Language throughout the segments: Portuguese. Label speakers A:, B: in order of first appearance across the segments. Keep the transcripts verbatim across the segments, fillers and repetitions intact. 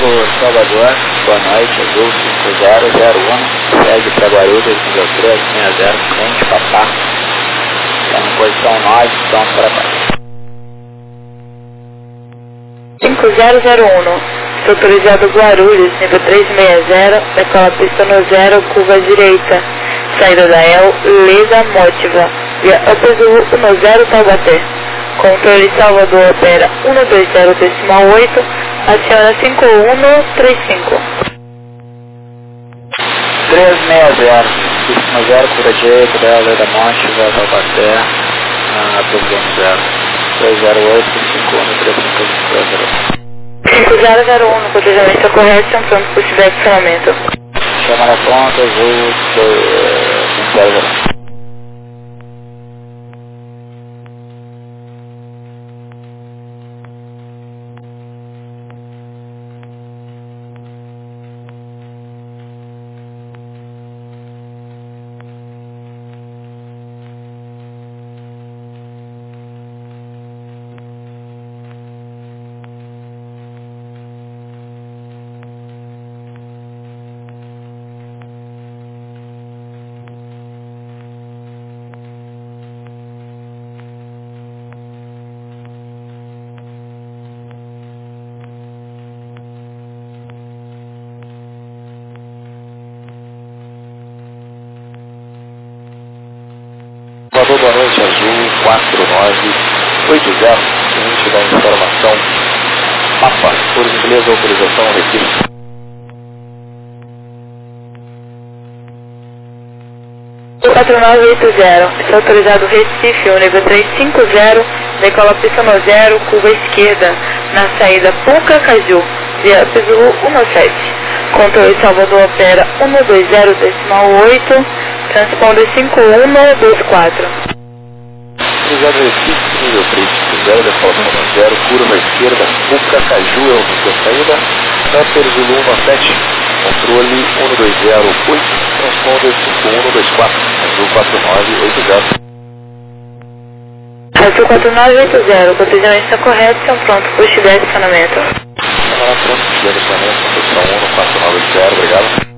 A: Novo Salvador, boa noite, Azul cinco zero zero um, segue para Guarulhos, nível três seis zero, frente, papá, está na posição nove, pronto para baixo.
B: cinco zero zero um, autorizado Guarulhos, nível três seis zero, decola pista no zero, curva direita, saída da E L, Leda Motiva, via Upper Zulu no zero Taubaté. Controle Salvador opera um dois zero decimal oito, aciona cinco um três cinco.
A: três seis zero, pista zero, curva direita, da Leda Motiva, Taubaté, na posição zero. três zero oito, cinco um três cinco
B: cinco zero zero um, no cotejamento correto, pronto para o direcionamento.
A: Chama na ponta, Azul cinco zero zero um.
C: Salvador, boa noite, Azul quatro nove oito zero, seguinte da informação, Papa, por gentileza, autorização, Recife.
B: quatro nove oito zero, está autorizado Recife, o nível três cinco zero, decola pista no zero, curva esquerda, na saída Puca Caju, via Zulu um sete. Controle Salvador opera um dois zero decimal oito, transponder cinco um dois quatro.
C: Autorizado Recife, nível três cinco zero, decola pista no zero, curva esquerda, Puca Caju é o número de saída, Upper Zulu um sete, controle um dois zero oito, transponder cinco um dois quatro, Azul quatro nove oito zero.
B: Azul quatro nove oito zero, o cotejamento está correto, estão prontos para o direcionamento.
C: Câmara pronto, direcionamento, posição um no quatro nove oito zero, obrigado.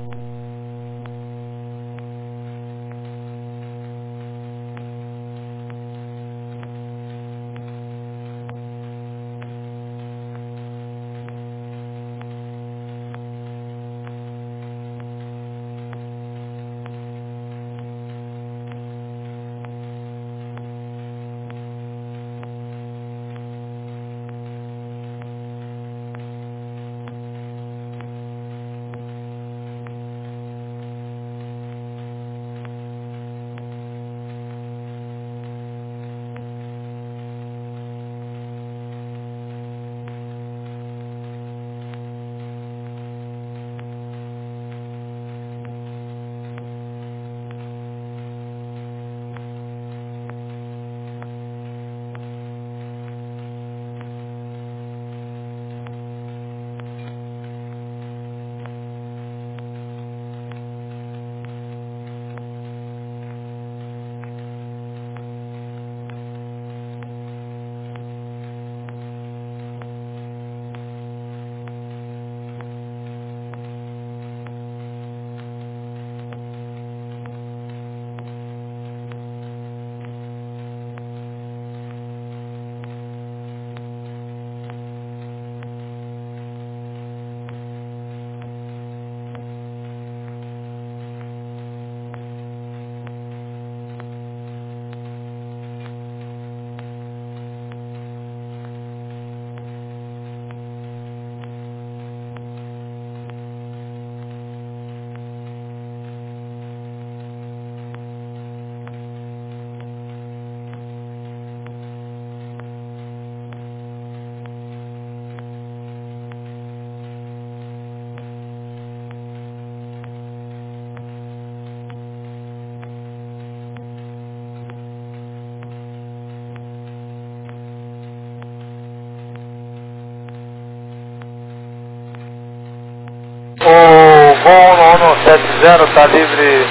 D: O voo um sete zero está livre,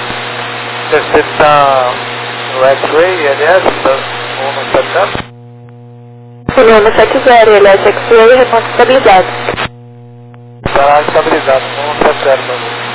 D: recepção no X-Ray, L S, um sete zero.
B: um sete zero, L S X-Ray, responsabilidade.
D: Está estabilizado, um sete zero para você.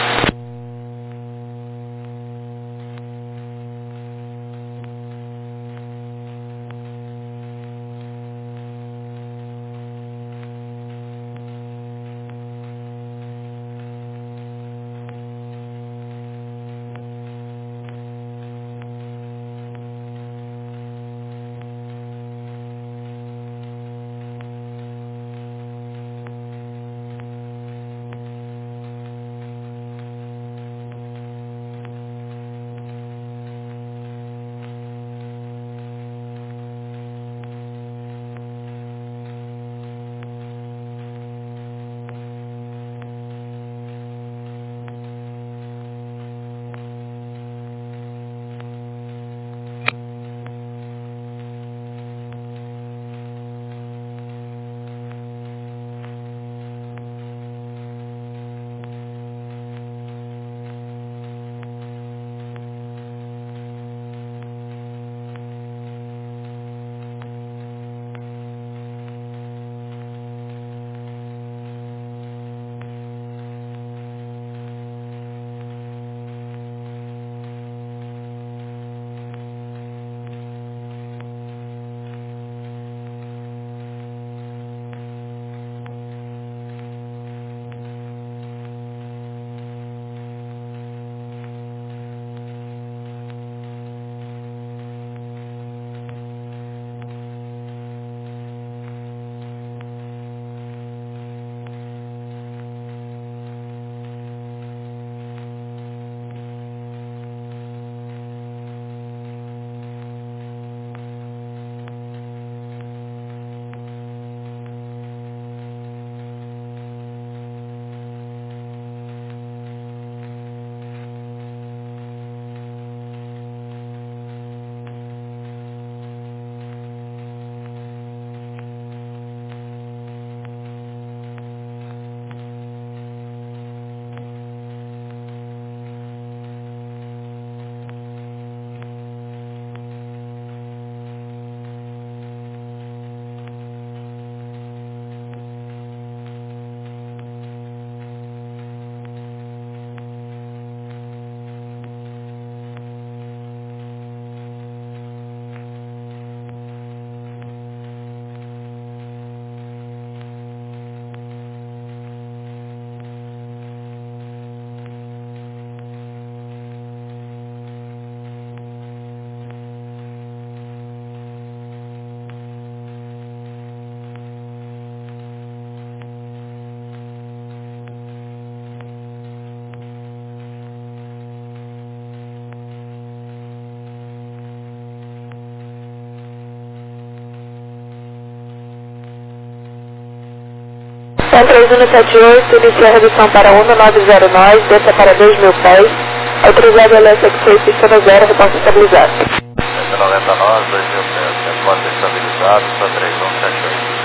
B: São três um sete oito, inicia a redução para um nove zero nove, desça para dois mil pés, autorizado L S X pista no zero, reposta estabilizado.
C: cento e noventa e nove, dois mil pés, reposta estabilizado, só três um sete oito.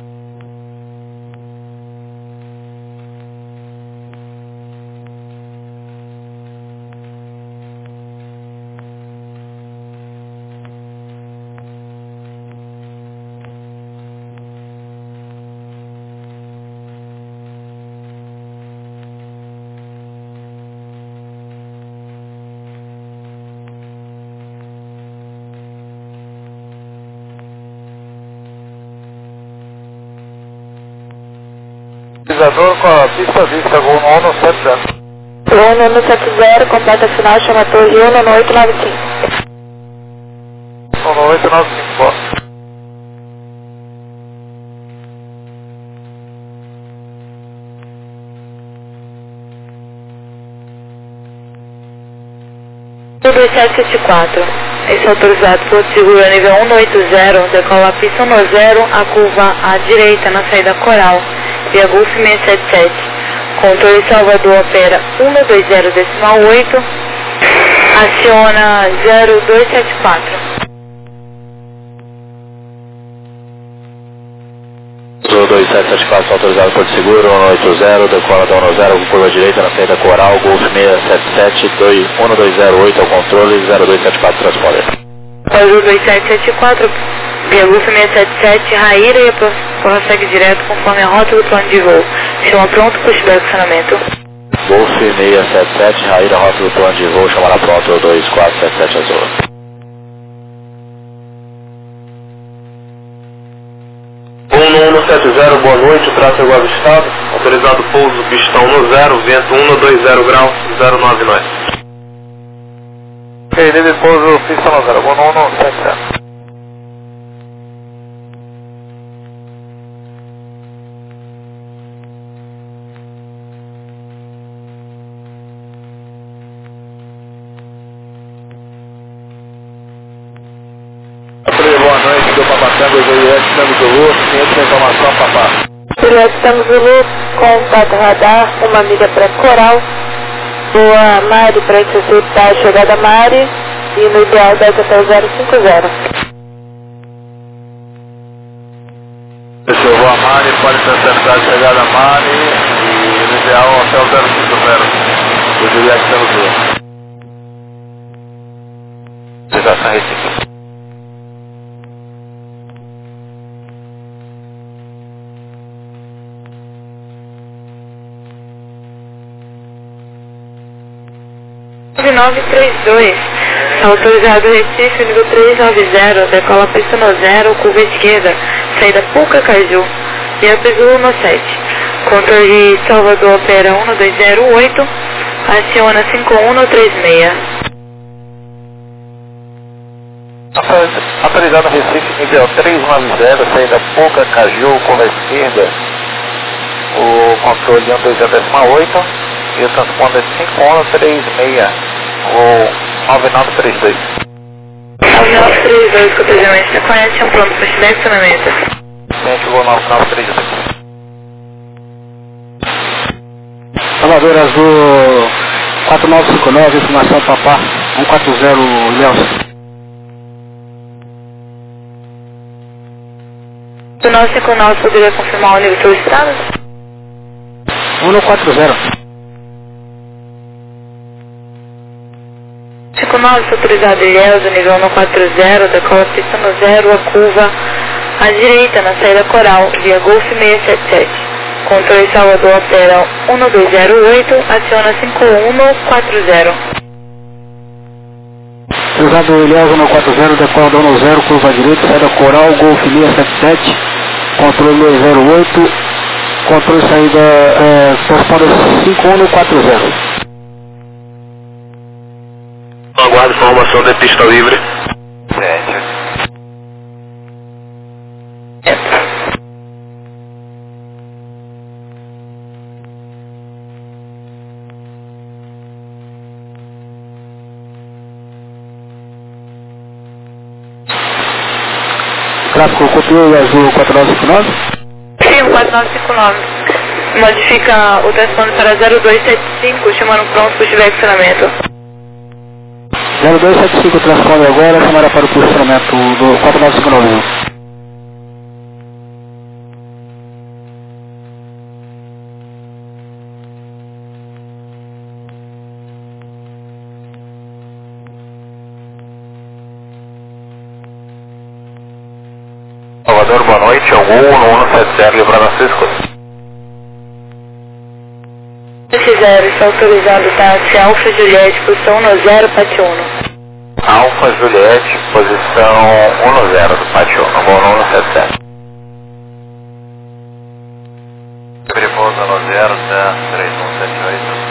D: Estabilizador com a pista vista, gol no ONU sete zero.
B: ONU no sete zero, completa final, chama torre ONU no oito nove cinco.
D: ONU oito nove cinco, boa.
B: dois sete sete quatro, esse é autorizado por seguro nível um oito zero, decola a pista um zero, a curva à direita na saída coral, via Golf seiscentos e setenta e sete, controle Salvador opera um dois zero decimal oito, aciona zero dois sete quatro.
C: dois sete sete quatro, autorizado por seguro, um oito zero, decola da um zero, curva direita na saída coral, Golf seiscentos e setenta e sete, um dois zero oito ao controle, zero dois sete quatro transponder.
B: Azul dois sete sete quatro, Via Golf seiscentos e setenta e sete, Raíra e prossegue direto conforme a rota do plano de voo. Chama pronto, pushback funcionamento.
C: Golf seiscentos e setenta e sete, Raíra, rota do plano de voo, chamará pronto dois quatro sete sete Azul.
E: um um sete zero, boa noite, o tráfego avistado, autorizado pouso, pistão no zero, vento um dois zero graus, zero nove nove.
D: Ok, livre pouso, pistão no zero, boa um um sete zero.
C: Boa noite, do Papacango, Juliette, Tango Zulu, ciente da informação, papá.
B: Juliette Tango Zulu, contato radar, uma milha para Coral. Boa Mari, para interceptar a chegada Mari, e no ideal dez até zero cinco zero.
C: Eu vou a Mari, pode interceptar a chegada Mari, e no ideal até o zero cinco zero. O Juliette Tango Zulu. Ligação Recife.
B: nove nove três dois, autorizado Recife, nível trezentos e noventa, decola pista no zero, curva esquerda, saída Pucacaju, e a Zulu no sete. Controle Salvador opera um dois zero oito, aciona cinco um três seis.
C: Autorizado Recife, nível trezentos e noventa, saída Pucacaju, curva esquerda, o controle um dois zero oito, e o transponder cinco um três seis, o nove nove três dois.
B: nove nove três dois, cotejamento, conhece um pronto, pushback funcionamento.
C: Gente, vou nove nove três dois.
F: Salvador Azul quatro nove cinco nove, informação Papá um quatro zero Léo.
B: quatro nove cinco nove, poderia confirmar o nível solicitado?
F: um quatro zero.
B: cinco nove, autorizado Ilhéus, nível um quatro zero, decola pista no zero, a curva à direita na saída Coral, via Golf seiscentos e setenta e sete. Controle Salvador opera um dois zero oito, aciona cinco um quatro zero.
F: Autorizado Ilhéus um quatro zero, decola um zero, curva à direita, saída Coral, Golf seiscentos e setenta e sete, controle zero oito, controle saída é, transponder cinco um quatro zero.
E: Aguardo informação de pista livre.
C: Gente.
F: Tráfego copiou Azul quatro nove cinco nove?
B: Sim, quatro nove cinco nove. Modifica o transponder para zero dois sete cinco, chamando pronto, pushback funcionamento.
F: zero dois sete cinco transponder agora, chamará para o posicionamento do quatro nove cinco nove.
C: Salvador, boa noite, Algum um um sete zero, Rio Francisco.
B: sete zero, está autorizado táxi Alfa Juliette, posição um zero, Pátio um.
C: Alfa Juliette, posição um zero do Pátio um, bom um sete zero. Repouso no zero, tá, três um sete oito.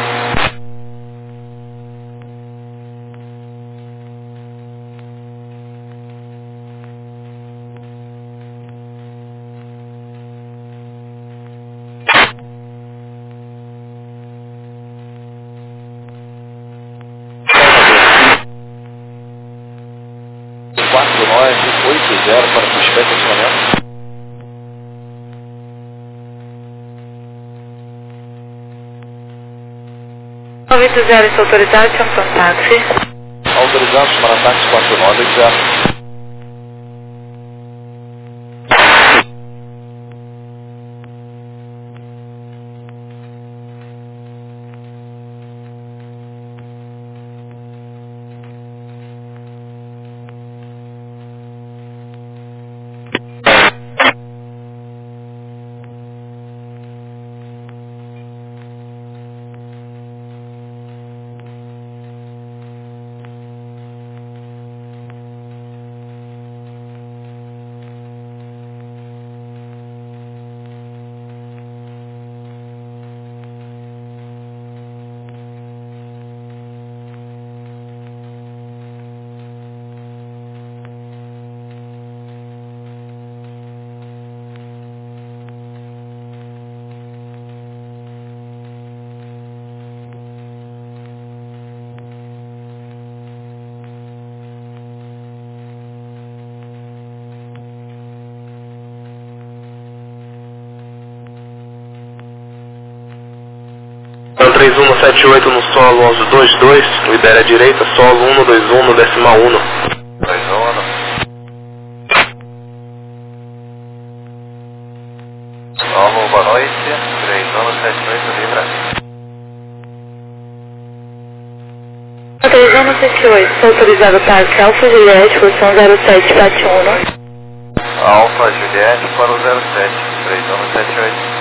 C: quatro nove oito zero para pushback funcionamento.
B: nove oito zero, está autorizado, chama pronto táxi.
C: Autorizado, chamar táxi quatro nove oito zero.
E: três um sete oito no solo onze dois dois, o Ibéria direita, solo um dois um no decimal um.
C: dois um. Solo, boa noite, três um sete oito, Libra.
B: três um sete oito, autorizado táxi Alfa Juliette, posição zero sete, bate um.
C: Alfa Juliette para o zero sete, três um sete oito.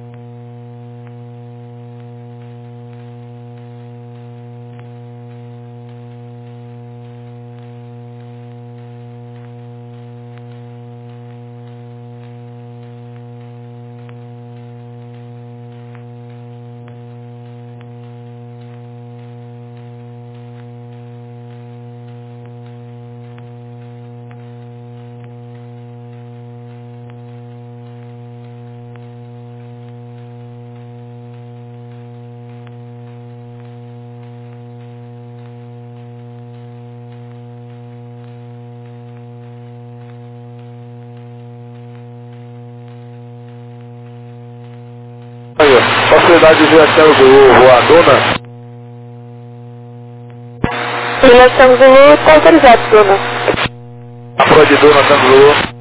F: Facilidade até o Zulu, voadona.
B: Direção Zulu, está autorizado, Dona.
F: A prova de Dona, Tango Zulu.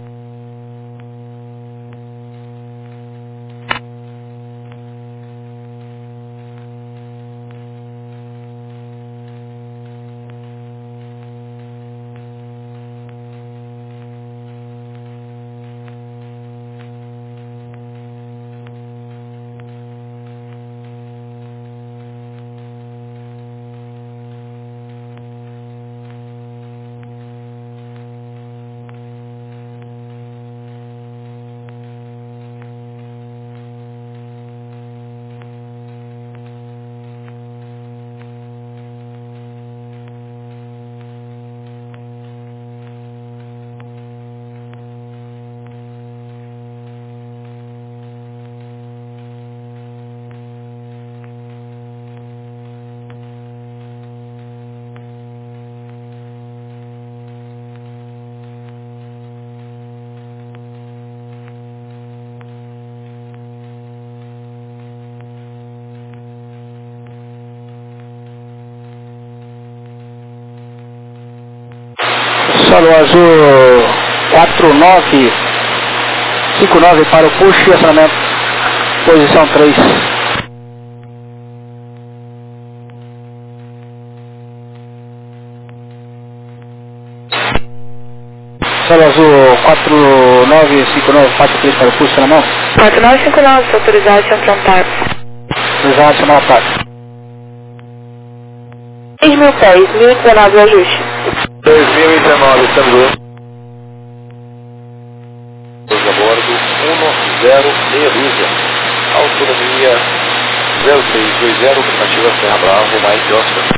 F: Solo azul quatro nove cinco nove para o push e acionamento, posição três. Solo azul quatro nove cinco nove quatro três para o push e acionamento.
B: quatro nove cinco nove, autorizado a frontal.
F: Autorizado a acionar o ataque.
B: seis mil pés, mil e dezenove o ajuste.
F: dois mil e dezenove, Tango.
C: Dois a bordo, um zero, meia dúzia. Autonomia zero seis dois zero, afirmativa Serra Bravo, Mike Oscar.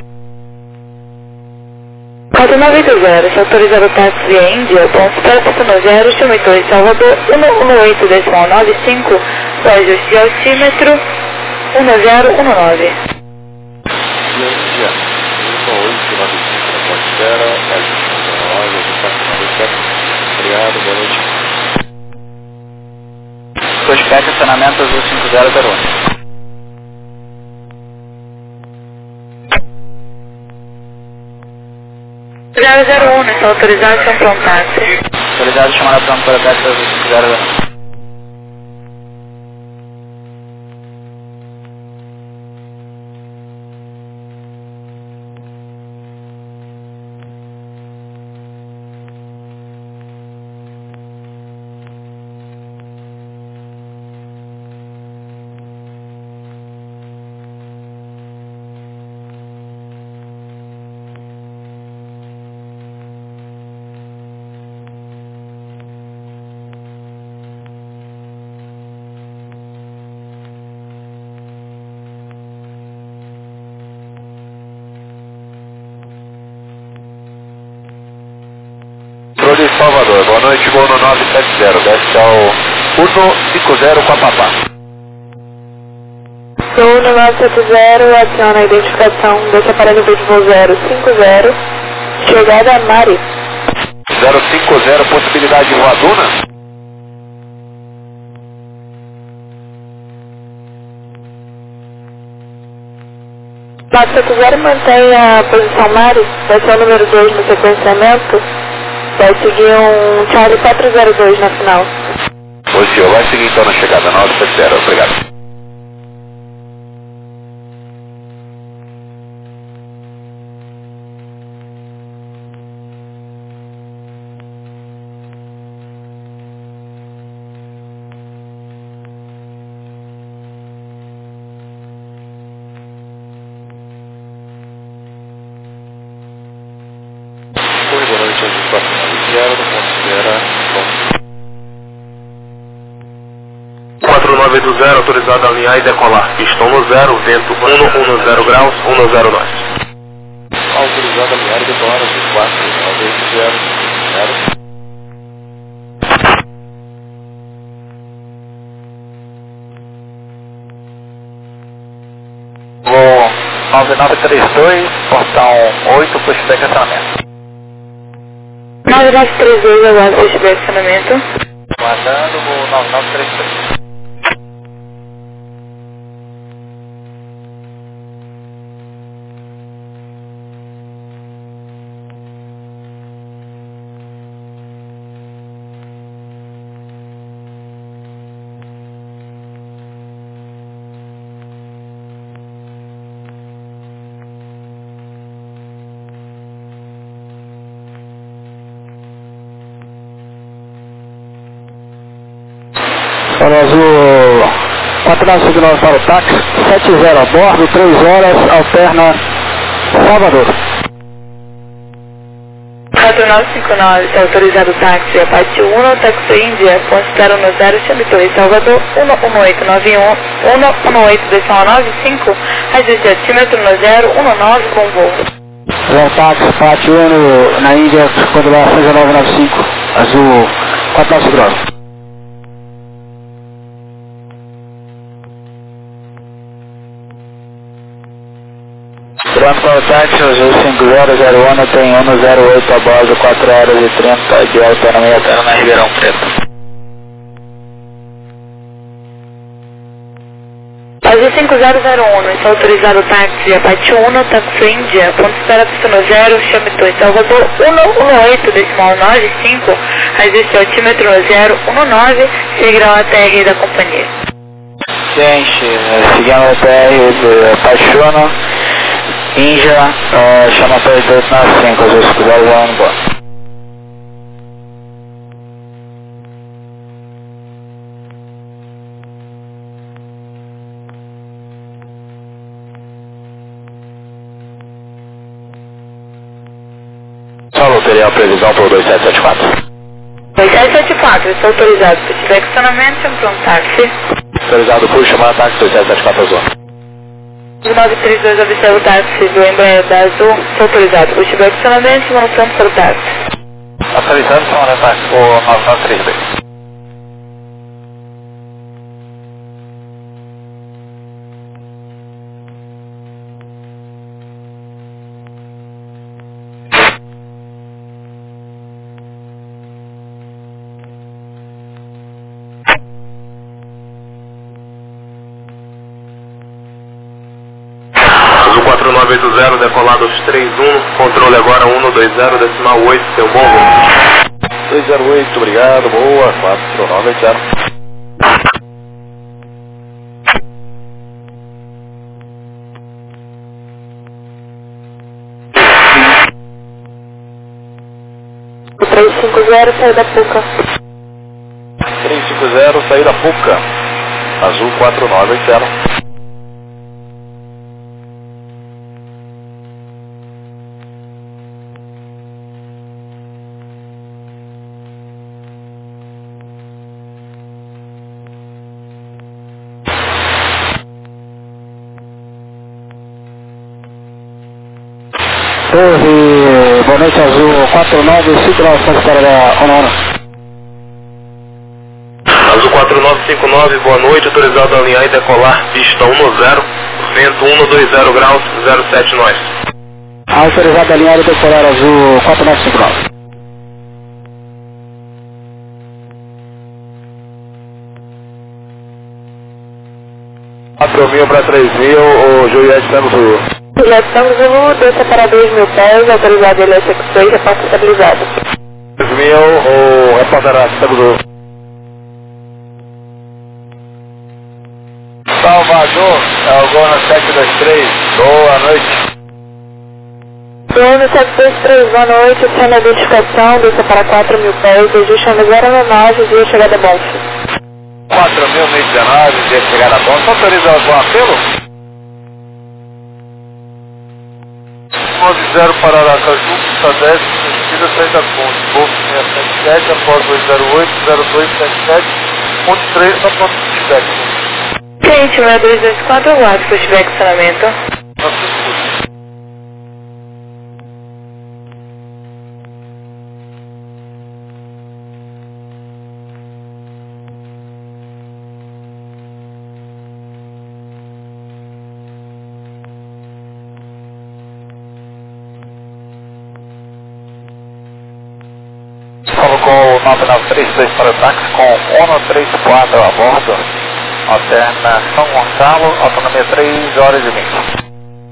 B: quatro nove oito zero, se autorizado o táxi via Índia, ponto zero no zero, chama dois, Salvador, um um oito, decimal nove cinco, o ajuste de altímetro, um zero um nove.
C: Índia, um oito nove cinco na ponte espera, ajuste um nove, ajuste obrigado, boa noite.
A: Prospect, acionamento azul cinco zero zero um.
B: zero zero um, está autorizado a chamar um táxi.
A: Autorizado a chamar a pronto para táxi azul cinco zero zero um.
C: Controle Salvador, boa noite, voo no nove sete zero, desce ao um cinco zero com a papá.
B: Voo no nove sete zero, adiciona a identificação desse aparelho de voo zero cinco zero, chegada a Mari.
C: zero cinco zero, possibilidade de voadona?
B: quatro cinco zero mantém a posição Mari, vai ser o número dois no sequenciamento, vai seguir um Charlie quatro zero dois na final.
C: O senhor vai seguir então na chegada nove sete zero, obrigado. Oi, boa noite, Azul quatro nove zero, do ponto espera,
E: quatro nove do zero, autorizado a alinhar e decolar. Pistão no zero, vento cento e dez graus, cento e nove.
C: autorizado a alinhar e decolar Azul quatro nove zero zero.
A: Voo nove nove três dois, portão oito, pushback acionamento.
B: nove nove três dois, aguardo pushback acionamento.
A: Guardando, voo nove nove três três. Para Azul quatro nove cinco nove para o táxi, sete zero a bordo, três horas, alterna Salvador.
B: quatro nove cinco nove, está autorizado o táxi Apache um, táxi Índia, ponto zero um zero, chame dois, Salvador, um um oito nove um, um um oito decimal nove cinco, ajuste altímetro no zero um nove com voo.
F: É o táxi Apache um na Índia, quando lá seis nove nove cinco, Azul quatro nove cinco nove.
A: Pronto para o táxi, Azul cinco zero zero um, tem um zero oito a bordo, quatro horas e trinta de autonomia, até na Ribeirão Preto.
B: Azul cinco zero zero um, está autorizado o táxi Apache um, táxi Índia, ponto espera pista no zero, chame dois, Salvador, um um oito decimal nove cinco, ajuste altímetro no zero um nove, seguirá a T R da companhia.
A: Gente, seguindo o T R do Apache um, Índia, uh, chama para oito nove cinco, Azul cinco zero zero um, embora.
C: Salve, material previsão para o dois sete sete quatro.
B: dois sete sete quatro, está autorizado para tiver acionamento, chame para um táxi.
C: Autorizado por chamar táxi dois sete sete quatro Azul.
B: nove três dois, observa o táxi do Embraer da Azul, está autorizado para tiver acionamento, vamos pronto para o táxi.
A: Autorizando, chamando táxi por nove nove três dois.
E: quatro nove oito zero, decolado aos três um, controle agora um dois zero, decimal oito, seu bom voo.
C: dois zero oito, obrigado, boa, quatro nove oito zero.
B: três cinco zero, saiu da Puca.
C: três cinco zero, saída Puca, Azul quatro nove oito zero.
F: Torre, boa noite, Azul quatro nove cinco nove, ponto para da ONU.
E: Azul quatro nove cinco nove, boa noite, autorizado a alinhar e decolar, pista um zero, vento um dois zero graus, zero sete nós.
F: Autorizado a alinhar e decolar Azul quatro nove cinco nove.
C: quatro mil para três mil, o Juliette Santos Sul.
B: Juliette Tango Zulu, desça para dois mil pés, autorizado L S X-Ray, repórter estabilizado.
C: dois mil, o repórter Tango Zulu. Salvador, é o Gona sete dois três, boa noite.
B: Gona sete dois três, boa noite, sem a identificação, desça para quatro mil pés, ajuste no zero nove, via chegada Bonf.
C: quatro mil e dezenove, via chegada Bonf, autoriza algum apelo?
D: nove zero para Aracaju, pista dez, sentido saída ponte, Golf seiscentos e setenta e sete, após dois zero oito, zero dois sete sete, ponto três, só ponto feedback.
B: Cliente um dois dois quatro, aguarde que eu estiver estacionamento.
D: Nossa escuta.
C: Colocou o nove nove três dois para o táxi com um três quatro a bordo. Alterna São Gonçalo, autonomia três horas e vinte.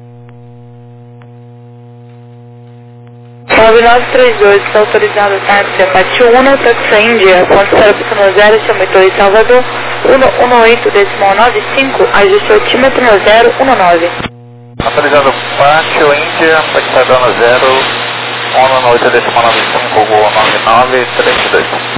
B: nove nove três dois, está autorizado o táxi Apache Uno, táxi Índia, ponto zero no zero, chamatório em Salvador, cento e oito decimal nove cinco, ajuste altímetro no zero um nove.
C: Autorizado Apache Índia, paquetador no zero, cento e oito decimal nove cinco, nove nove três dois.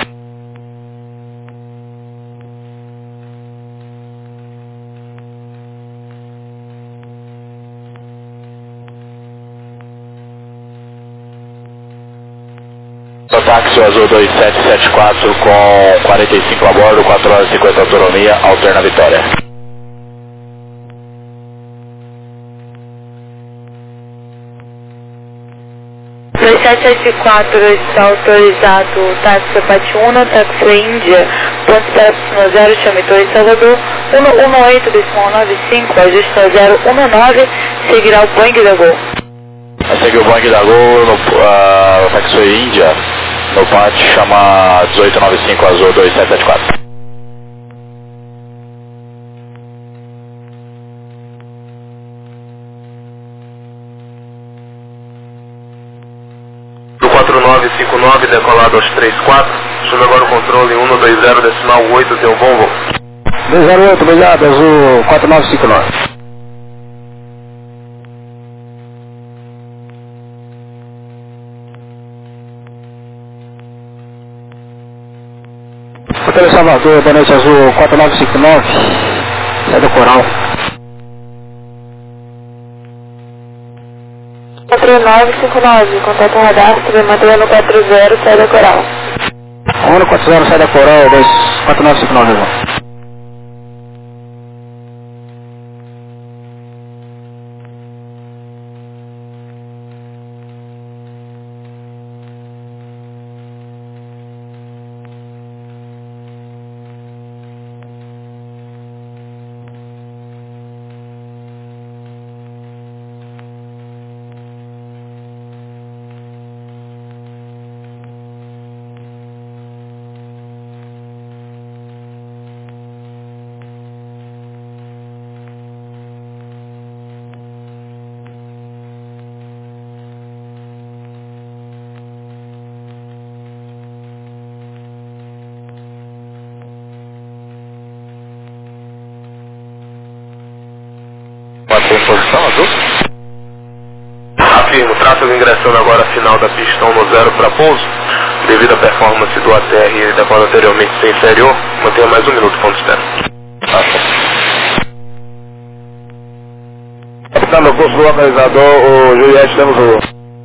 C: Táxi Azul dois sete sete quatro com quarenta e cinco a bordo, quatro horas e cinquenta autonomia, alterna Vitória.
B: dois sete sete quatro está autorizado táxi Apache Uno, táxi Índia, ponto zero zero, chamatório em Salvador, cento e oito decimal nove cinco, ajuste no zero um nove, seguirá o Boeing da Gol.
C: Vai seguir o Boeing da Gol no uh, táxi Índia. No parte chama dezoito nove cinco Azul dois sete sete quatro.
E: Do quatro nove cinco nove, decolado aos três quatro, assume agora o controle um dois zero decimal oito, teu Volvo.
F: dois zero oito, obrigado, Azul quatro nove cinco nove. Hotel Salvador, boa noite, Azul quatro nove cinco nove, sai do Coral.
B: quatro nove cinco nove, contato radar, submantenha no quatro zero, sai da Coral.
F: um quatro zero, sai da Coral, dois quatro nove cinco nove, Azul.
C: Passou em posição, Azul?
E: Afirmo, tráfego ingressando agora a final da pista um no zero para pouso. Devido à performance do A T R e decola anteriormente sem inferior, mantenha mais um minuto ponto de espera.
C: Capitão do curso do localizador, o Juliette Tango Zulu.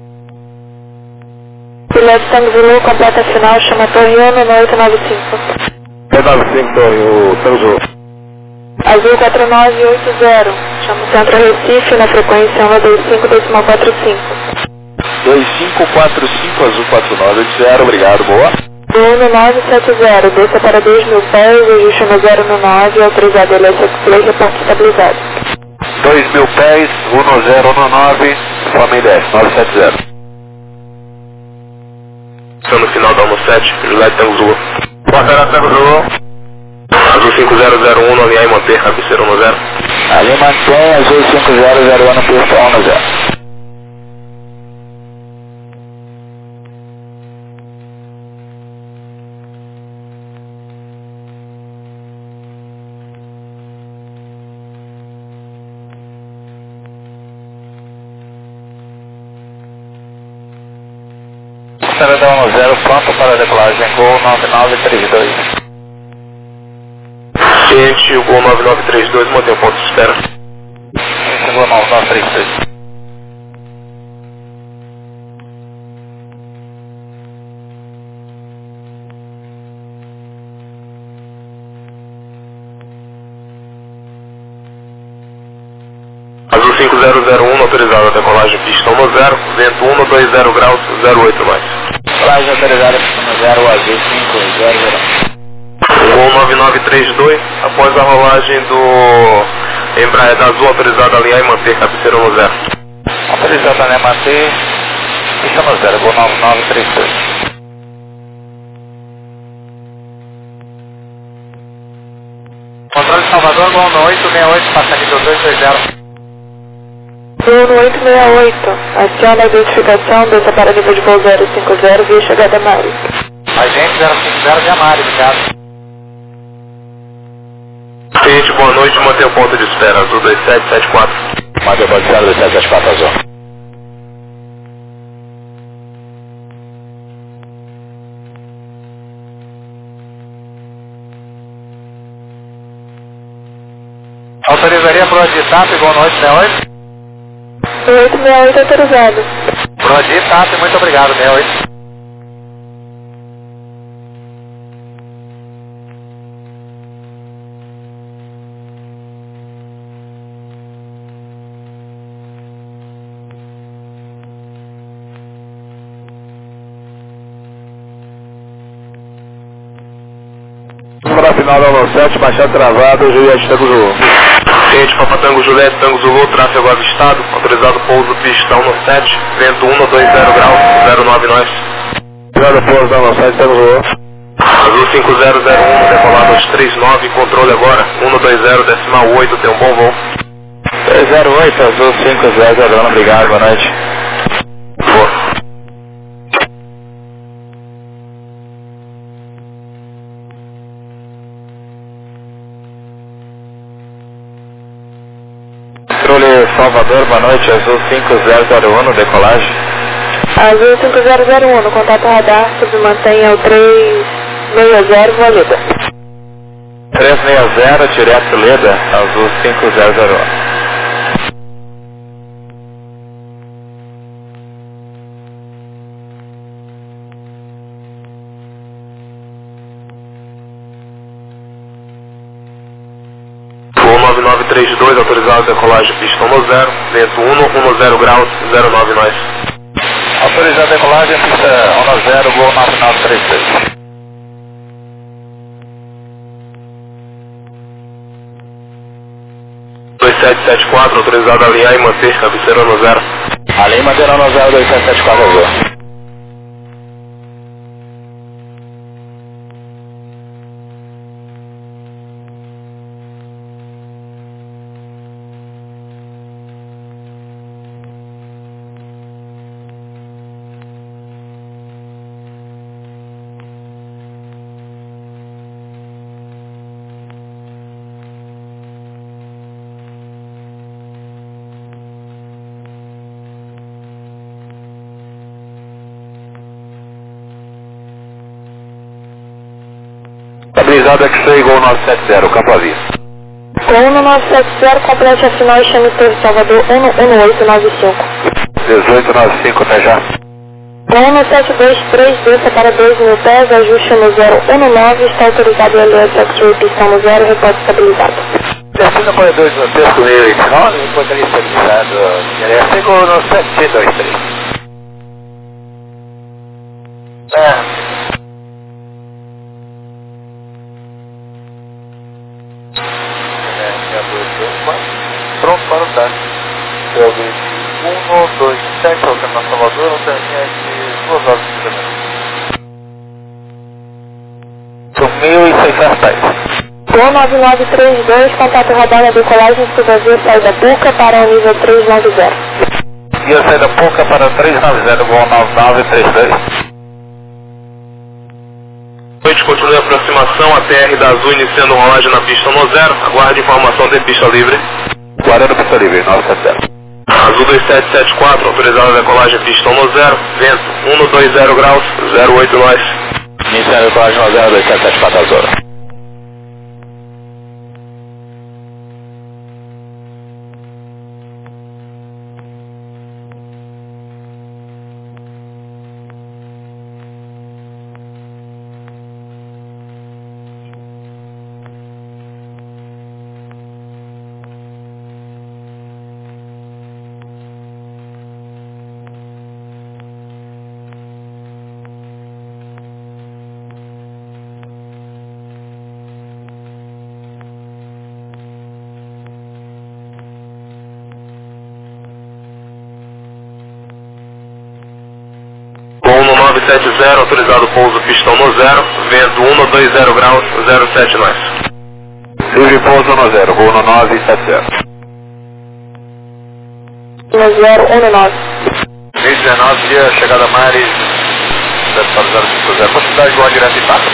B: Juliette Tango Zulu, completa final, chama Torre Uno no oito nove cinco.
C: oito nove cinco, Torre, o Tango Zulu.
B: Azul quatro nove oito zero, chama o Centro Recife na frequência um dois cinco decimal quatro cinco.
C: dois cinco quatro cinco, Azul quatro nove oito zero, obrigado, boa.
B: um nove sete zero, desça para dois mil pés, ajuste no zero nove, autorizado L S X-Play, reporte estabilizado.
C: dois mil pés, um zero um nove, família S, nove sete zero.
E: Estamos no final da um sete, Juliette Tango Zulu.
C: Boa tarde, Tango Zulu.
E: Azul cinco zero zero um, alinhar e manter, cabeceira um zero.
A: Ali mantém Azul cinco zero zero um no pista um no zero. Cidadão um zero pronto para decolagem, Gol nove nove três dois.
E: Cliente, o Gol nove nove três dois, mantém o ponto de espera.
A: Esse Gol nove nove três dois.
E: Azul cinco zero zero um, autorizado a decolagem, pista um no zero, vento um no dois zero graus, zero oito mais.
A: Decolagem autorizada, pista no zero, Azul cinco zero zero um.
E: Gol nove nove três dois, após a rolagem do Embraer da Azul, autorizado a alinhar e manter cabeceira no zero.
A: Autorizado a alinhar e manter, pista no zero, Gol nove nove três dois. Controle de Salvador, Gol no oito seis oito, passa nível dois dois zero.
B: Gol no oito seis oito, aciona a identificação, desça para nível de voo zero cinco zero, via chegada a Mari.
A: Agente zero cinco zero de Amari, obrigado.
E: Cliente, boa noite, mantém o ponto de espera, Azul dois sete sete quatro.
A: Mantém o ponto de espera, dois sete sete quatro, Azul. Autorizaria para o Aditap, Gol no oito seis oito?
B: oito seis oito autorizado.
A: Pro Aditap, muito obrigado, seis oito. Número final da sete, baixado travado, Juliette Tango Zulu.
E: Cliente, Papa Tango Juliette, Tango Zulu, tráfego avistado, autorizado pouso pistão no sete, vento um no dois zero graus, zero nove nós.
A: Obrigado, pouso da sete, Tango Zulu.
E: Azul cinco zero zero um, decolado aos três nove, controle agora, um no dois zero, decimal oito, tem um bom voo.
A: três zero oito, Azul cinco zero zero um, obrigado, boa noite.
E: Boa.
A: Controle Salvador, boa noite, Azul cinco zero zero um no decolagem.
B: Azul cinco zero zero um, no contato radar, submantenha o três seis zero, Valida.
A: três seis zero, direto Leda, Azul cinco zero zero um.
E: nove nove três dois, autorizado a decolagem, pistão no zero, vento um no zero graus, zero nove nós.
A: Autorizado a decolagem, pista um no zero, Gol nove nove três dois.
E: dois sete sete quatro, autorizado a alinhar e manter cabeceira no zero.
A: Alinha e manter no zero, dois sete sete quatro, Azul. Estabilizado X-Ray, Gol nove sete zero, campo aviso.
B: Gol no nove sete zero, complete a final e chame Torre Salvador um no oito nove cinco.
A: dezoito nove cinco, até já.
B: Gol no sete dois três, desça para dois mil pés, ajuste no zero um nove, está autorizado o L S X-Ray, pistão no zero, reporte estabilizado.
A: Descendo para dois mil pés com ele, não, encontraria estabilizado, L S Gol no sete dois três. É. Pronto para o teste. Eu vi um, dois, sete, voltando na Salvador, eu terminei aqui duas horas de treinamento. São mil e seiscentos pés.
B: Gol nove nove três dois, contato radar na decolagem, subavia, saída Puca para o nível trezentos e noventa.
C: E a saída Puca para trezentos e noventa, Gol nove nove três dois.
E: Noite, continue a aproximação, a T R da Azul iniciando rolagem na pista no zero, aguarde informação de pista livre.
C: Guarani pista livre, nove sete zero.
E: Azul dois sete sete quatro, autorizada a decolagem pista no zero, vento cento e vinte graus, zero oito nós.
C: Iniciando a decolagem no zero, dois sete sete quatro Azul.
E: nove sete zero, autorizado pouso pistão no zero, vento cento e vinte graus, zero sete nós.
C: Livre pouso no zero, voo no nove sete zero.
B: No zero um nove.
C: vinte e dezenove, dia, chegada Mares, zero zero cinco zero, possibilidade de voar direto em Itap.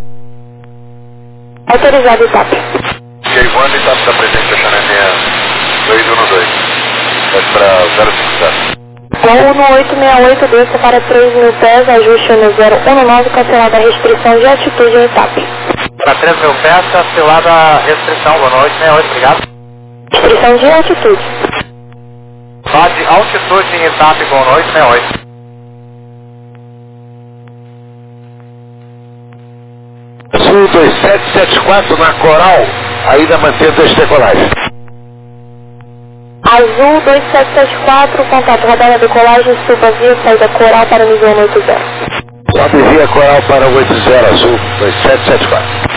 B: Autorizado Itap.
C: Dia Ivone, Itap está presente, fechando a linha dois um dois. Vai para zero cinco zero.
B: Gol no oito seis oito, desça para três mil pés, ajuste no zero um nove, cancelada a restrição de altitude em Itap.
C: Para três mil pés, cancelada a restrição, boa noite, sessenta e oito, obrigado.
B: Restrição de altitude.
C: Vá de altitude em Itap, boa noite, sessenta e oito. Sul dois sete sete quatro na Coral, ainda mantendo as decolagens.
B: Azul dois sete sete quatro, contato radar na decolagem, suba via, saída Coral para nível oito zero.
C: Sobe via Coral para o oito zero, Azul dois sete sete quatro.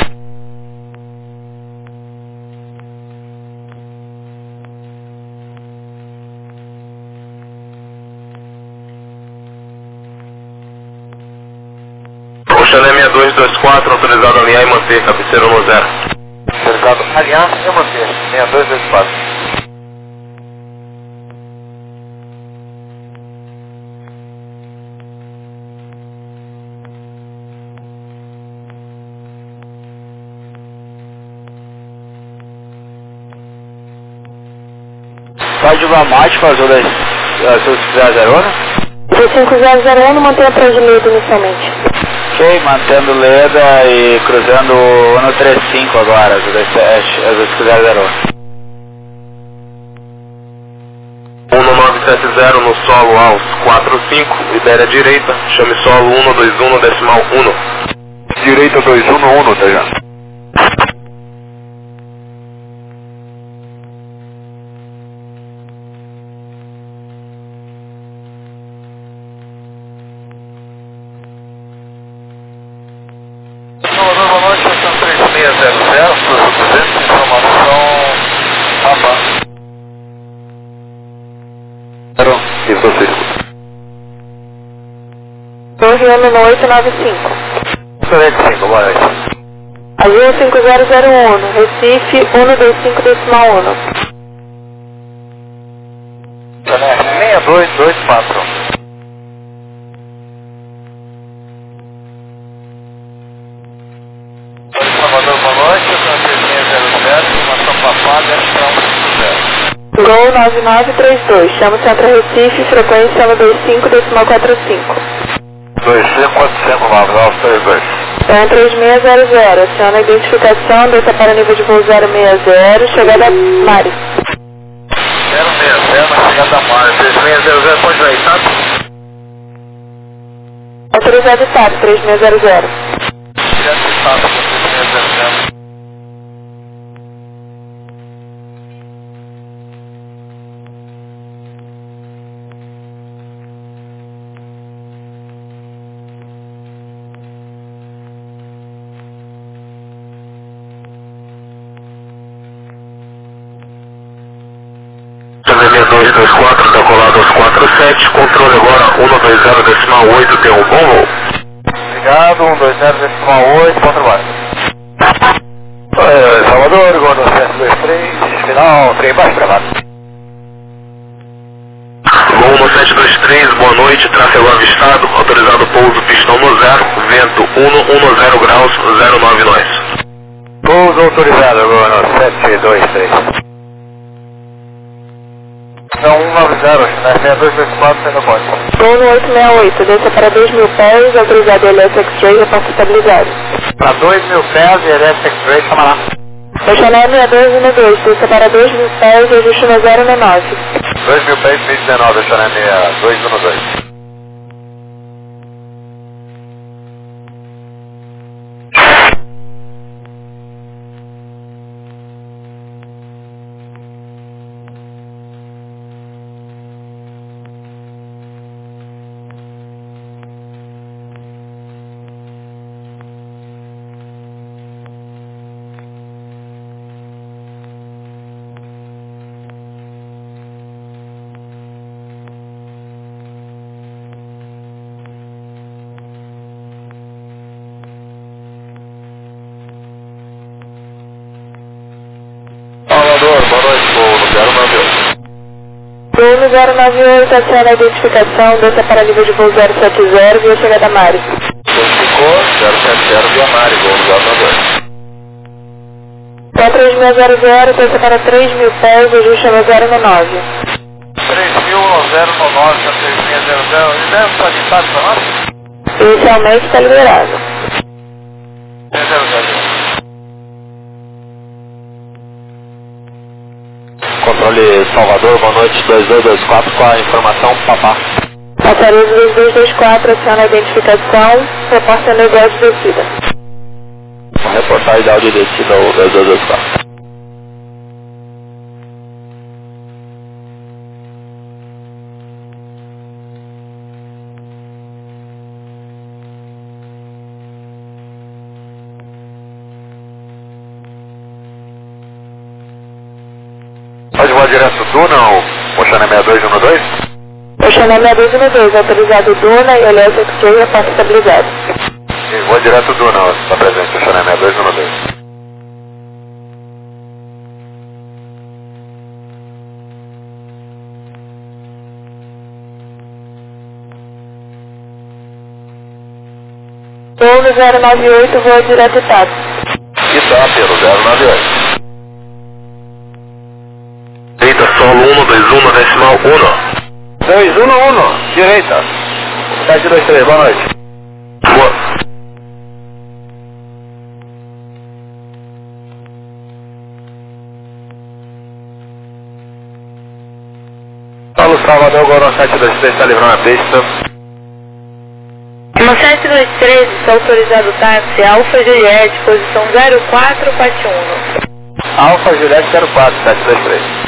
E: Oxané seis dois dois quatro, autorizado a alinhar e manter, cabeceira no zero.
C: Autorizado a alinhar e manter, seis dois dois quatro. Pode uma morte para Azul cinco zero um?
B: Azul cinco zero zero um, mantém a transmissão inicialmente.
A: Ok, mantendo Leda e cruzando o ano trinta e cinco agora, Azul cinco zero zero um.
E: um nove sete zero no solo aos quatro cinco, lidera à direita, chame solo um dois um, decimal um.
C: Direita dois um um, tá já? Boa noite, estação três seis zero zero, duzentos, informação Aba. Zero, e você?
B: Torre ano no oito nove cinco.
C: oito cinco, boa noite.
B: Azul cinco zero zero um, Recife um dois cinco decimal um.
C: seis dois dois quatro. Salvador, boa noite, estação três seis zero zero, informação Papá, destinação um cinco zero.
B: Gol nove nove três dois, chama Centro Recife, frequência um dois cinco decimal quatro cinco.
C: dois cinco quatro cinco nove nove três dois.
B: Então três seis zero zero, aciona a identificação, desça para nível de voo zero seis zero, chegada Mari.
C: zero seis zero, na chegada Mari, três seis zero zero, pode ir aí, tá?
B: Autorizado Itap, três seis zero zero.
C: Direto Estado, três seis zero zero.
E: seis dois dois quatro, está colado aos quatro sete, controle agora um dois zero decimal oito, tem um bom voo.
C: Obrigado, um dois zero decimal oito, contra o ar.
E: É,
D: sete dois três, final, trem baixo gravado.
E: Voo no sete dois três, boa noite, tráfego avistado, autorizado pouso pistão no zero, vento cento e dez graus, zero nove nós.
D: Pouso autorizado agora no sete dois três. Então cento e noventa, né? seis dois dois quatro, sendo pode.
B: Voo no oito seis oito, desça para dois mil pés, autorizado L S X-Ray, reporte estabilizado.
D: Para dois mil pés e L S X-Ray, chama lá.
B: Oxané seis dois um dois, desça para dois mil pés e ajuste no zero nove.
D: dois mil pés, mil e dezenove, Oxané seis dois um dois.
C: Salvador, boa noite, voo no zero nove oito.
B: Voo no zero nove oito, aciona a identificação, desça para nível de voo zero sete zero, via chegada Mari.
C: Ficou zero sete zero via Mari, voo no zero nove oito.
B: Para três mil zero, desça para três mil pés, ajuste no zero nove.
D: três mil no zero nove, três mil zero zero, ele deve estar ditado para nós?
B: Inicialmente está liberado.
D: zero zero.
C: Controle Salvador, boa noite, dois dois dois quatro, com a informação papá.
B: Passaredo dois dois dois quatro, aciona a identificação, reporta no ideal de descida.
C: Vou reportar ideal de descida ao dois dois dois quatro.
D: Pode voar direto do Duna ou Oxané seis dois um dois?
B: Oxané seis dois um dois, autorizado Duna e L S X-Ray, reporte estabilizado.
D: Sim, voa direto do Duna, está presente, Oxané seis dois um dois.
B: Voo no zero nove oito, voa direto Itape.
C: Itape, no zero nove oito.
E: Direita, solo um dois um, decimal um.
D: dois um um, direita. sete dois três, boa noite.
E: Boa.
D: Paulo Salvador, agora no sete dois três, está livrando a pista.
B: No sete dois três, está autorizado táxi Alfa Juliette, posição zero quatro quatro um.
D: Alfa Juliette zero quatro, sete dois três.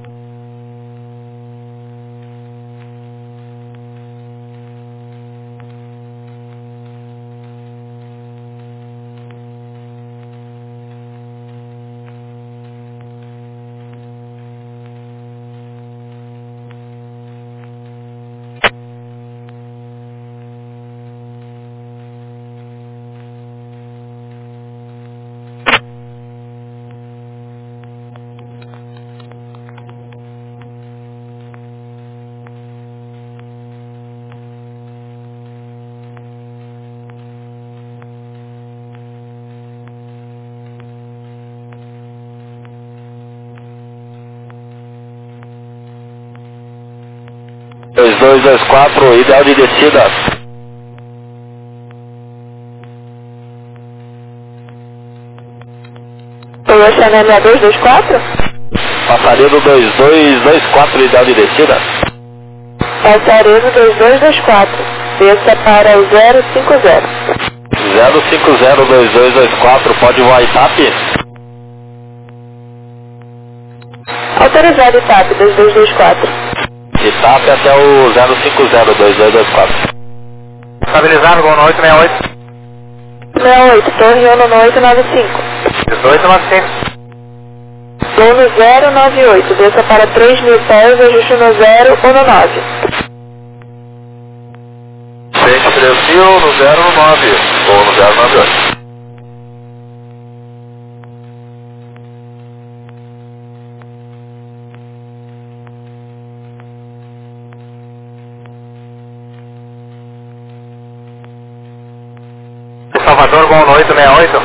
C: dois dois dois quatro, ideal de descida.
B: Oi, Oxané seis dois dois quatro?
C: Passaredo dois dois dois quatro, ideal de descida.
B: Passaredo dois dois dois quatro, desça para o zero cinco zero.
C: zero cinco zero dois dois dois quatro, pode voar Itape?
B: Autorizado Itape dois dois dois quatro.
C: Itape até o zero cinco zero dois dois dois quatro.
D: Estabilizado, gol no oito seis oito.
B: seis oito, Torre um no oito nove cinco.
D: dezoito nove cinco.
B: Gol no zero nove oito, desça para três mil pés, ajuste no zero um nove.
C: Frente três mil no zero nove, ou no zero nove oito.
D: Salvador, Gol no oito seis oito.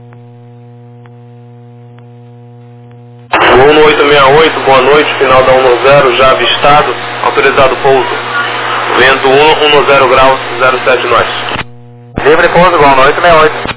E: Gol no oito seis oito, boa noite, final da um no zero, já avistado, autorizado pouso. Vento um no zero graus, zero sete nós.
D: Livre pouso, Gol no oito seis oito.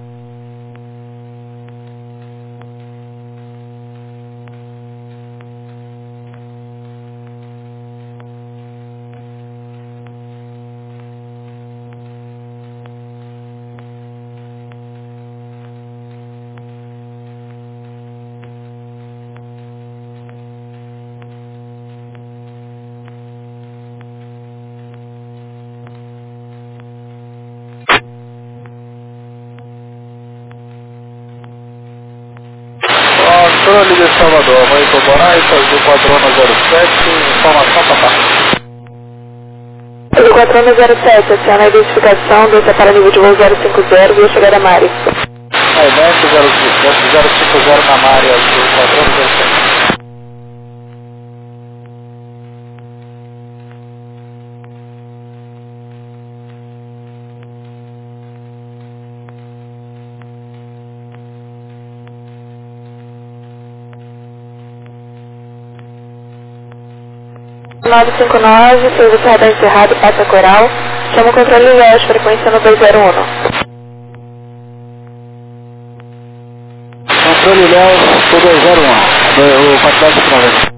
D: Controle de Salvador, Maicon Moraes, Azul quatro um zero sete, informação papá.
B: Azul quatro um zero sete, aciona a identificação, desça para nível de voo zero cinco zero, via chegada a Mari.
D: Aimete zero cinco zero na Mari, Azul quatro um zero sete.
B: nove cinco nove, serviço radar encerrado, passa coral. Chama o controle Léo, frequência no dois zero um.
F: Controle Léo, dois zero um. O patrão de prova.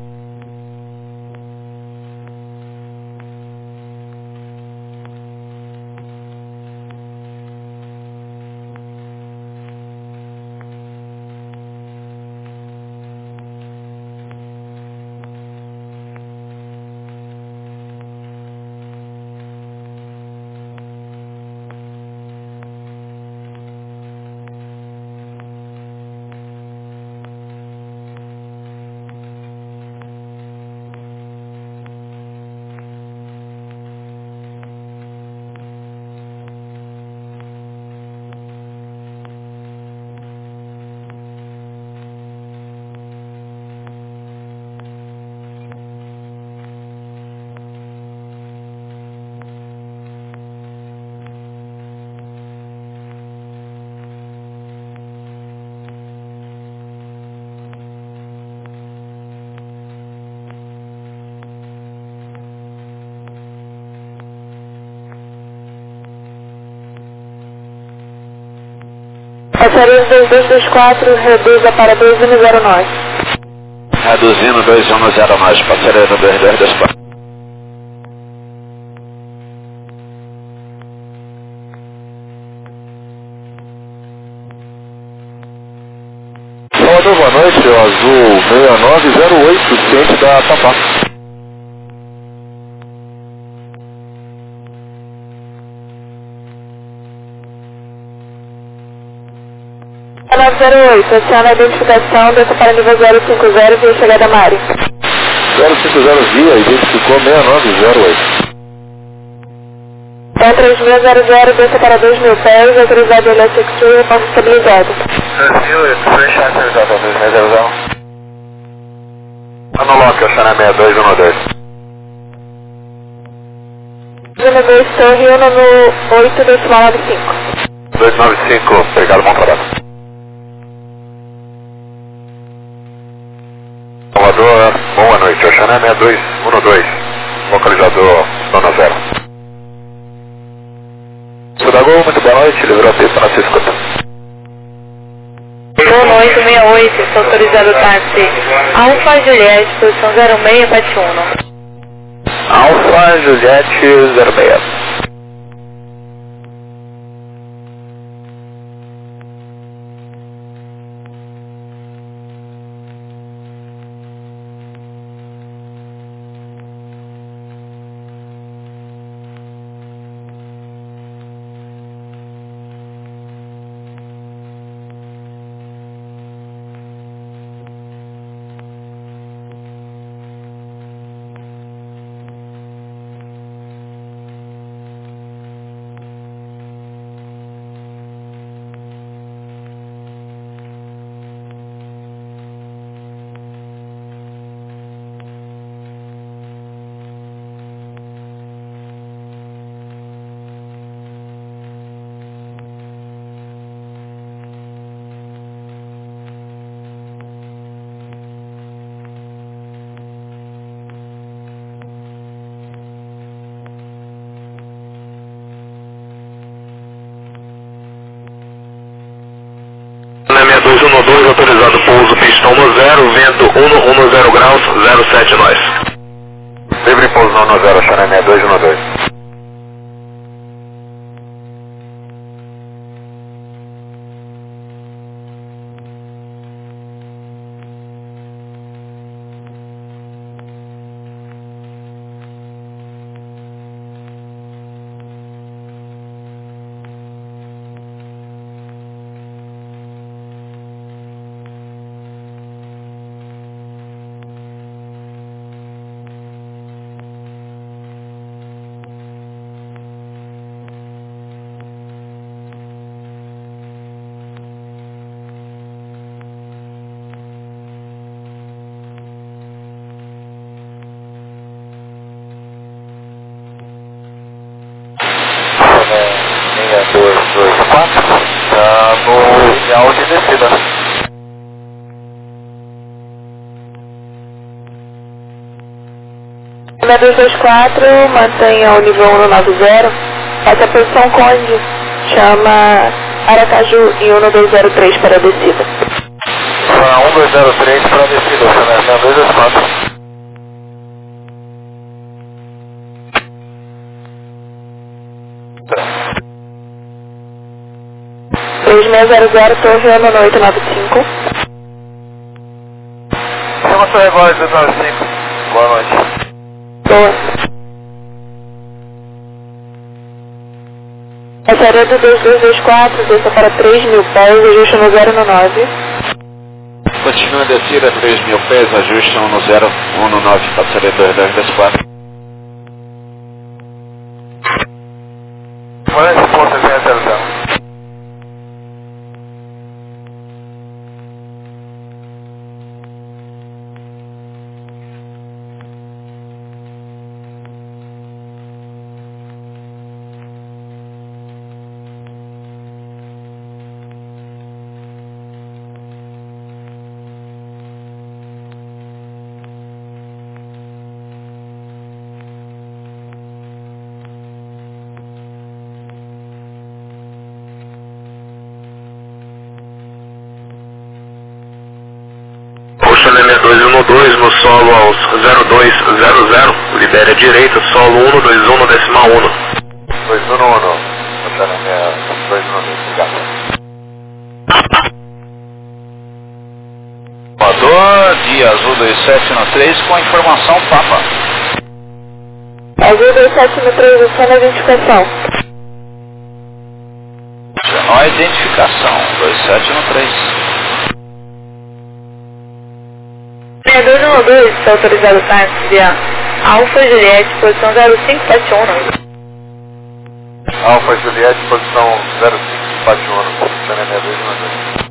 B: Passarinho dois dois dois quatro, reduza para dois um zero nove.
C: Reduzindo dois um zero nove, passarinho dois dois dois quatro.
D: Salvador, boa noite, Azul seis nove zero oito, ciente da Papá.
B: nove zero oito, aciona a identificação, desça para nível zero cinco zero, via chegada a Mari.
D: zero cinco zero via, identificou seis nove zero oito.
B: Então três mil zero, desça para dois mil pés, autorizado L S X e passo estabilizado.
D: dois mil, fecha autorizado dois mil zero zero. Anoloque, Oceana seis dois um dois.
B: um dois, torre um no oito decimal nove cinco.
D: dois nove cinco, obrigado, bom trabalho. Salvador, boa noite, Oceana seis dois um dois, localizador Zona Zero. Sudagol, muito boa noite, livrou a pista na sua escuta.
B: Boa noite, seis oito, estou autorizado o táxi Alfa Juliette, posição zero seis, Pet um.
D: Alfa Juliette zero seis.
E: autorizado pouso, pistão no zero, vento um no zero graus, zero sete nós.
C: Livre pouso no um zero, China sessenta e dois, um dois. dois dois quatro, está no ideal de descida.
B: Na dois dois quatro, mantenha o nível um nove zero, faça a posição Conde, chama Aracaju em um dois zero três para a descida.
C: Para um dois zero três para a descida, China dois dois quatro.
B: três seis zero zero, Torre Ano oito nove cinco.
C: Chama sua agora, oito nove cinco. Boa noite.
B: Boa. Passaria do dois dois dois quatro, desça para três mil pés, ajuste no zero nove.
A: Continua a descida, três mil pés, ajuste no zero um nove, passaria dois dois dois quatro.
C: Qual é esse ponto aqui na zero zero?
E: dois um dois no solo aos zero dois zero zero, libere a direita, solo um dois um decimal um.
C: dois um um, passando a minha dois um um, obrigado.
A: Voador de Azul dois sete um três com informação Papa.
B: Azul dois sete um três, aciona a identificação.
A: Acionou a identificação, dois sete um três.
B: dois um dois, está autorizado o táxi via Alfa Juliette, posição zero cinco sete um.
C: Alfa Juliette, posição zero cinco sete um, China sessenta e dois, um dois.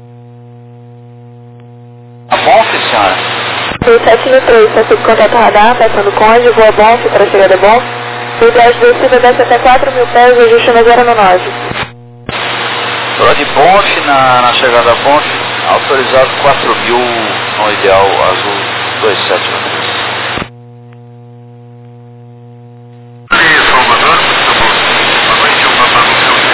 A: Tá bom, senhora?
B: dois sete um três, está sob contato radar, passando Conde, voa Bonf para a chegada Bonf. O de descida desce até quatro mil pés, ajuste no zero nove.
A: Tô de Bonf na, na chegada Bonf, autorizado quatro mil no ideal Azul dois sete um três.
E: Salvador, boa noite, o Papa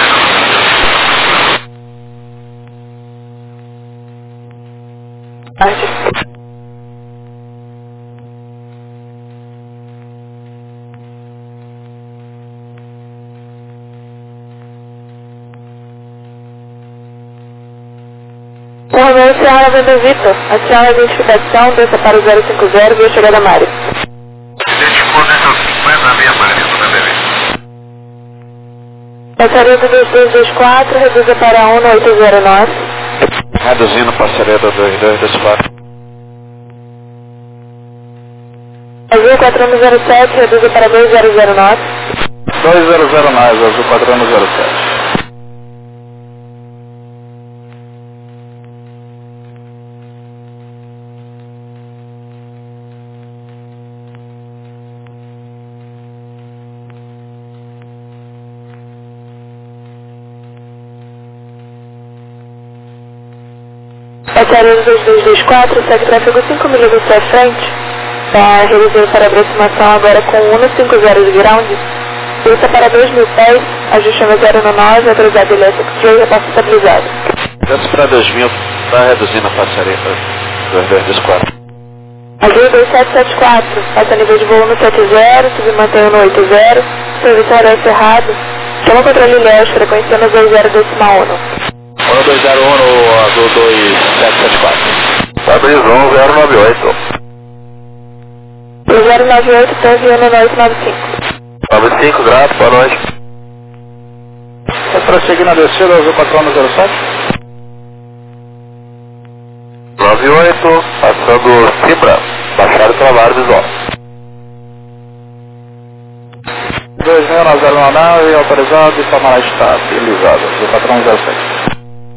B: Romeu Sierra Venda Vitor, aciona a identificação, desça para o zero cinco zero, via chegada Mário.
E: identificou nessa cinquenta, via Mário, na B B.
B: Passaria do dois dois dois quatro, reduza para um oito zero nove.
A: Reduzindo passaria do dois dois dois quatro.
B: Azul quatro um zero sete, reduza para dois zero zero nove.
A: dois zero zero nove, Azul quatro um zero sete.
B: Passaria do dois dois dois quatro, segue tráfego cinco milhas à sua frente. Está reduzindo para aproximação agora com um cinco zero de ground. Desça para dois mil pés, ajuste no zero nove, autorizado L S X-Ray, repassa estabilizado.
A: Desce para dois mil
C: Está reduzindo a passarela dois dois dois quatro.
B: Azul dois sete sete quatro, passa nível de voo no sete zero, submantém no oito zero, serviço aéreo cerrado, toma controle Léo, frequência no dois zero decimal um.
C: um dois zero um, Azul dois sete sete quatro.
E: Fabrizão zero nove oito.
B: zero nove oito, está enviando no oito nove cinco.
E: nove cinco, grato, boa noite.
F: É prosseguir na descida, Azul quatro um zero sete.
E: nove oito, passando Cibra, baixado trabalho visual.
F: dois mil nove zero na nave, autorizado e tomar estabilizado, Azul quatro um zero sete.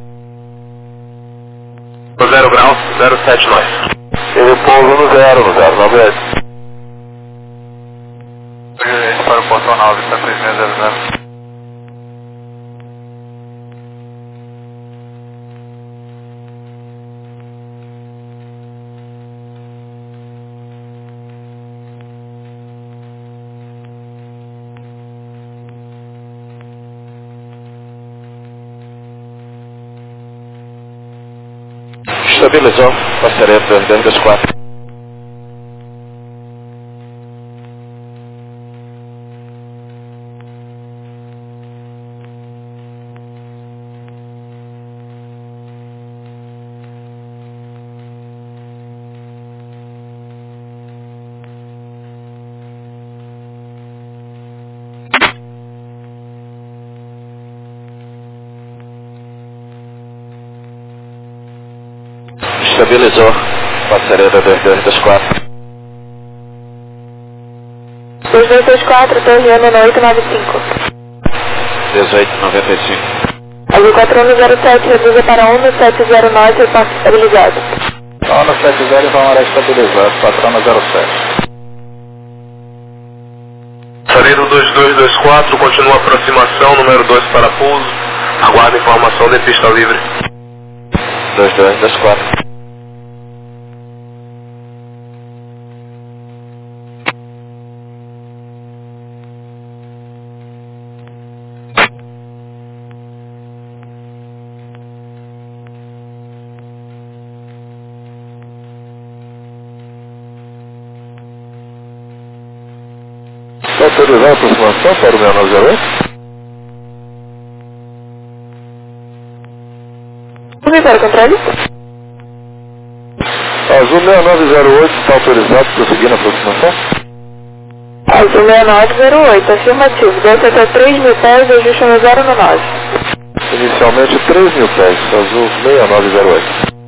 E: zero grau, zero sete nós. Ele pouso no zero, no zero nove oito.
D: Para o portão nove, está três seis zero zero.
C: Estabilizou, passarela dois dois dois quatro. Estabilizou, passarela dois dois dois quatro.
B: dois dois dois quatro, estou enviando no oito nove cinco.
C: dezoito noventa e cinco.
B: Azul quatro um zero sete, reduza para um no sete zero nove, passo estabilizado.
F: um no sete zero, informará estabilizado, quatro um zero sete.
E: Saído dois dois dois quatro, continua aproximação, número dois para pouso. Aguarda informação de pista livre.
C: dois dois dois quatro.
E: Autorizar a aproximação para o seis nove zero oito?
B: Vamos para o controle?
E: Azul seis nove zero oito está autorizado para seguir na aproximação?
B: Azul seis nove zero oito, afirmativo. Desce até três mil pés e ajusta no zero no nove.
E: Inicialmente três mil pés, Azul seis nove zero oito.